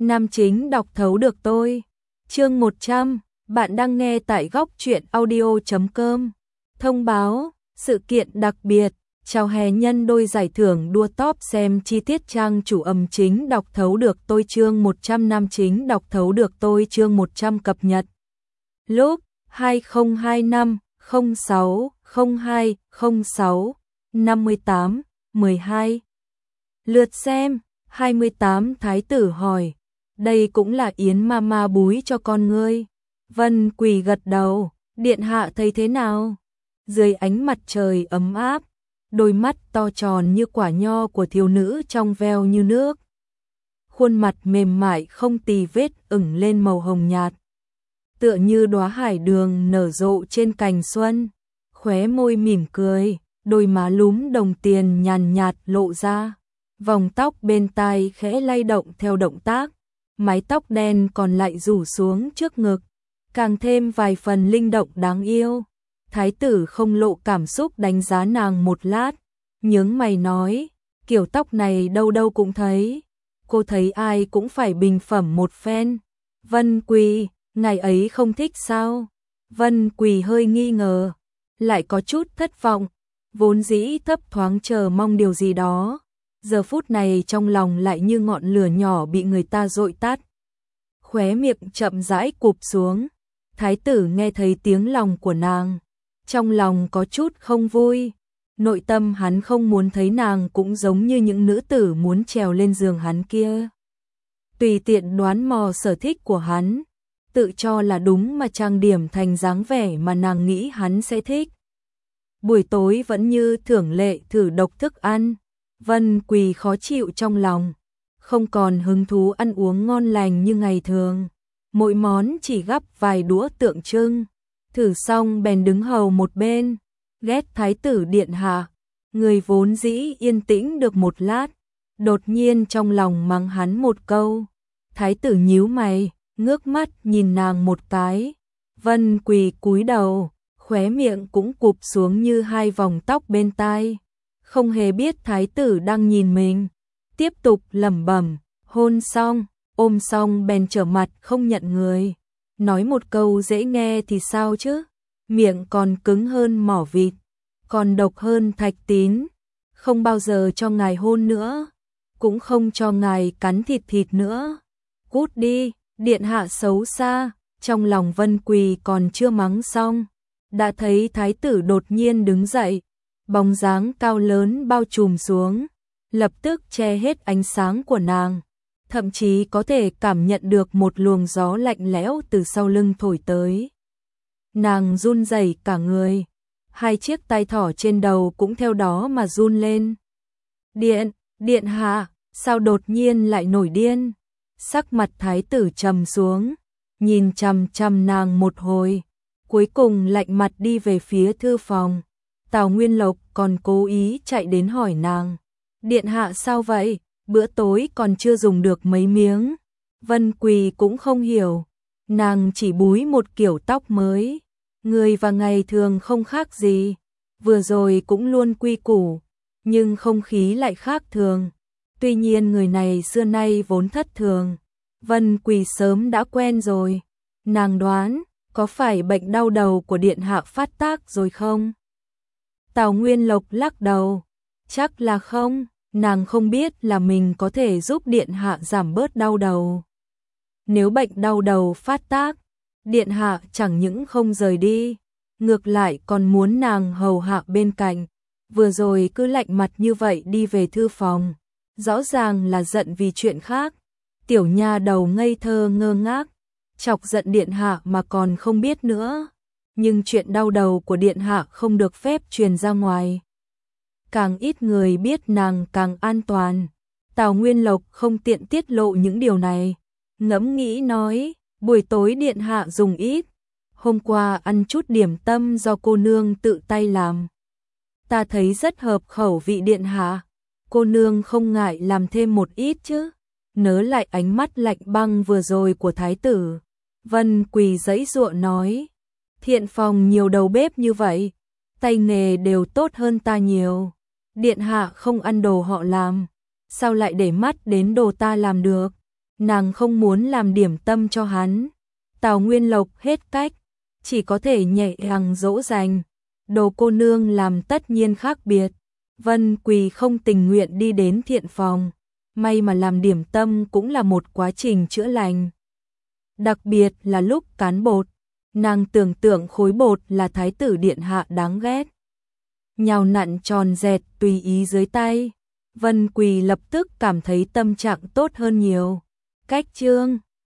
Nam chính đọc thấu được tôi. Chương 100, bạn đang nghe tại góc truyện audio.com. Thông báo, sự kiện đặc biệt, chào hè nhân đôi giải thưởng đua top, xem chi tiết trang chủ. Chính đọc thấu được tôi chương 100, nam chính đọc thấu được tôi chương 100 cập nhật. Lúc 2025 06 02 06 58 12. Lượt xem 28. Thái tử hỏi, đây cũng là yến mama búi cho con ngươi. Vân Quỳ gật đầu, điện hạ thấy thế nào? Dưới ánh mặt trời ấm áp, đôi mắt to tròn như quả nho của thiếu nữ trong veo như nước. Khuôn mặt mềm mại không tì vết ửng lên màu hồng nhạt, tựa như đóa hải đường nở rộ trên cành xuân. Khóe môi mỉm cười, đôi má lúm đồng tiền nhàn nhạt lộ ra. Vòng tóc bên tai khẽ lay động theo động tác, mái tóc đen còn lại rủ xuống trước ngực, càng thêm vài phần linh động đáng yêu. Thái tử không lộ cảm xúc đánh giá nàng một lát, nhướng mày nói, kiểu tóc này đâu đâu cũng thấy, cô thấy ai cũng phải bình phẩm một phen. Vân Quỳ, ngày ấy không thích sao? Vân Quỳ hơi nghi ngờ, lại có chút thất vọng, vốn dĩ thấp thoáng chờ mong điều gì đó, giờ phút này trong lòng lại như ngọn lửa nhỏ bị người ta dội tắt. Khóe miệng chậm rãi cụp xuống. Thái tử nghe thấy tiếng lòng của nàng, trong lòng có chút không vui. Nội tâm hắn không muốn thấy nàng cũng giống như những nữ tử muốn trèo lên giường hắn kia, tùy tiện đoán mò sở thích của hắn, tự cho là đúng mà trang điểm thành dáng vẻ mà nàng nghĩ hắn sẽ thích. Buổi tối vẫn như thường lệ thử độc thức ăn. Vân Quỳ khó chịu trong lòng, không còn hứng thú ăn uống ngon lành như ngày thường, mỗi món chỉ gắp vài đũa tượng trưng. Thử xong bèn đứng hầu một bên. Ghét thái tử điện hạ, người vốn dĩ yên tĩnh được một lát, đột nhiên trong lòng mắng hắn một câu. Thái tử nhíu mày, ngước mắt nhìn nàng một cái. Vân Quỳ cúi đầu, khóe miệng cũng cụp xuống như hai vòng tóc bên tai, không hề biết thái tử đang nhìn mình. Tiếp tục lẩm bẩm, hôn xong, ôm xong bèn trở mặt không nhận người. Nói một câu dễ nghe thì sao chứ, miệng còn cứng hơn mỏ vịt, còn độc hơn thạch tín. Không bao giờ cho ngài hôn nữa, cũng không cho ngài cắn thịt nữa. Cút đi, điện hạ xấu xa. Trong lòng Vân Quỳ còn chưa mắng xong, đã thấy thái tử đột nhiên đứng dậy, bóng dáng cao lớn bao trùm xuống, lập tức che hết ánh sáng của nàng, thậm chí có thể cảm nhận được một luồng gió lạnh lẽo từ sau lưng thổi tới. Nàng run rẩy cả người, hai chiếc tai thỏ trên đầu cũng theo đó mà run lên. Điện hạ, sao đột nhiên lại nổi điên? Sắc mặt thái tử trầm xuống, nhìn chằm chằm nàng một hồi, cuối cùng lạnh mặt đi về phía thư phòng. Tào Nguyên Lộc còn cố ý chạy đến hỏi nàng, điện hạ sao vậy, bữa tối còn chưa dùng được mấy miếng. Vân Quỳ cũng không hiểu, nàng chỉ búi một kiểu tóc mới, người và ngày thường không khác gì, vừa rồi cũng luôn quy củ, nhưng không khí lại khác thường. Tuy nhiên người này xưa nay vốn thất thường, Vân Quỳ sớm đã quen rồi. Nàng đoán, có phải bệnh đau đầu của điện hạ phát tác rồi không? Tào Nguyên Lộc lắc đầu, chắc là không, nàng không biết là mình có thể giúp điện hạ giảm bớt đau đầu. Nếu bệnh đau đầu phát tác, điện hạ chẳng những không rời đi, ngược lại còn muốn nàng hầu hạ bên cạnh. Vừa rồi cứ lạnh mặt như vậy đi về thư phòng, rõ ràng là giận vì chuyện khác. Tiểu nha đầu ngây thơ ngơ ngác, chọc giận điện hạ mà còn không biết nữa. Nhưng chuyện đau đầu của điện hạ không được phép truyền ra ngoài, càng ít người biết nàng càng an toàn. Tào Nguyên Lộc không tiện tiết lộ những điều này, ngẫm nghĩ nói, buổi tối điện hạ dùng ít, hôm qua ăn chút điểm tâm do cô nương tự tay làm, ta thấy rất hợp khẩu vị điện hạ, cô nương không ngại làm thêm một ít chứ? Nớ lại ánh mắt lạnh băng vừa rồi của thái tử, Vân Quỳ giãy giụa nói, thiện phòng nhiều đầu bếp như vậy, tay nghề đều tốt hơn ta nhiều. Điện hạ không ăn đồ họ làm, sao lại để mắt đến đồ ta làm được? nàng không muốn làm điểm tâm cho hắn. Tào Nguyên Lộc hết cách, chỉ có thể nhẹ nhàng dỗ dành. Đồ cô nương làm tất nhiên khác biệt. Vân Quỳ không tình nguyện đi đến thiện phòng. May mà làm điểm tâm cũng là một quá trình chữa lành. Đặc biệt là lúc cán bột, nàng tưởng tượng khối bột là thái tử điện hạ đáng ghét. Nhào nặn tròn dẹt tùy ý dưới tay. Vân Quỳ lập tức cảm thấy tâm trạng tốt hơn nhiều. Cách chương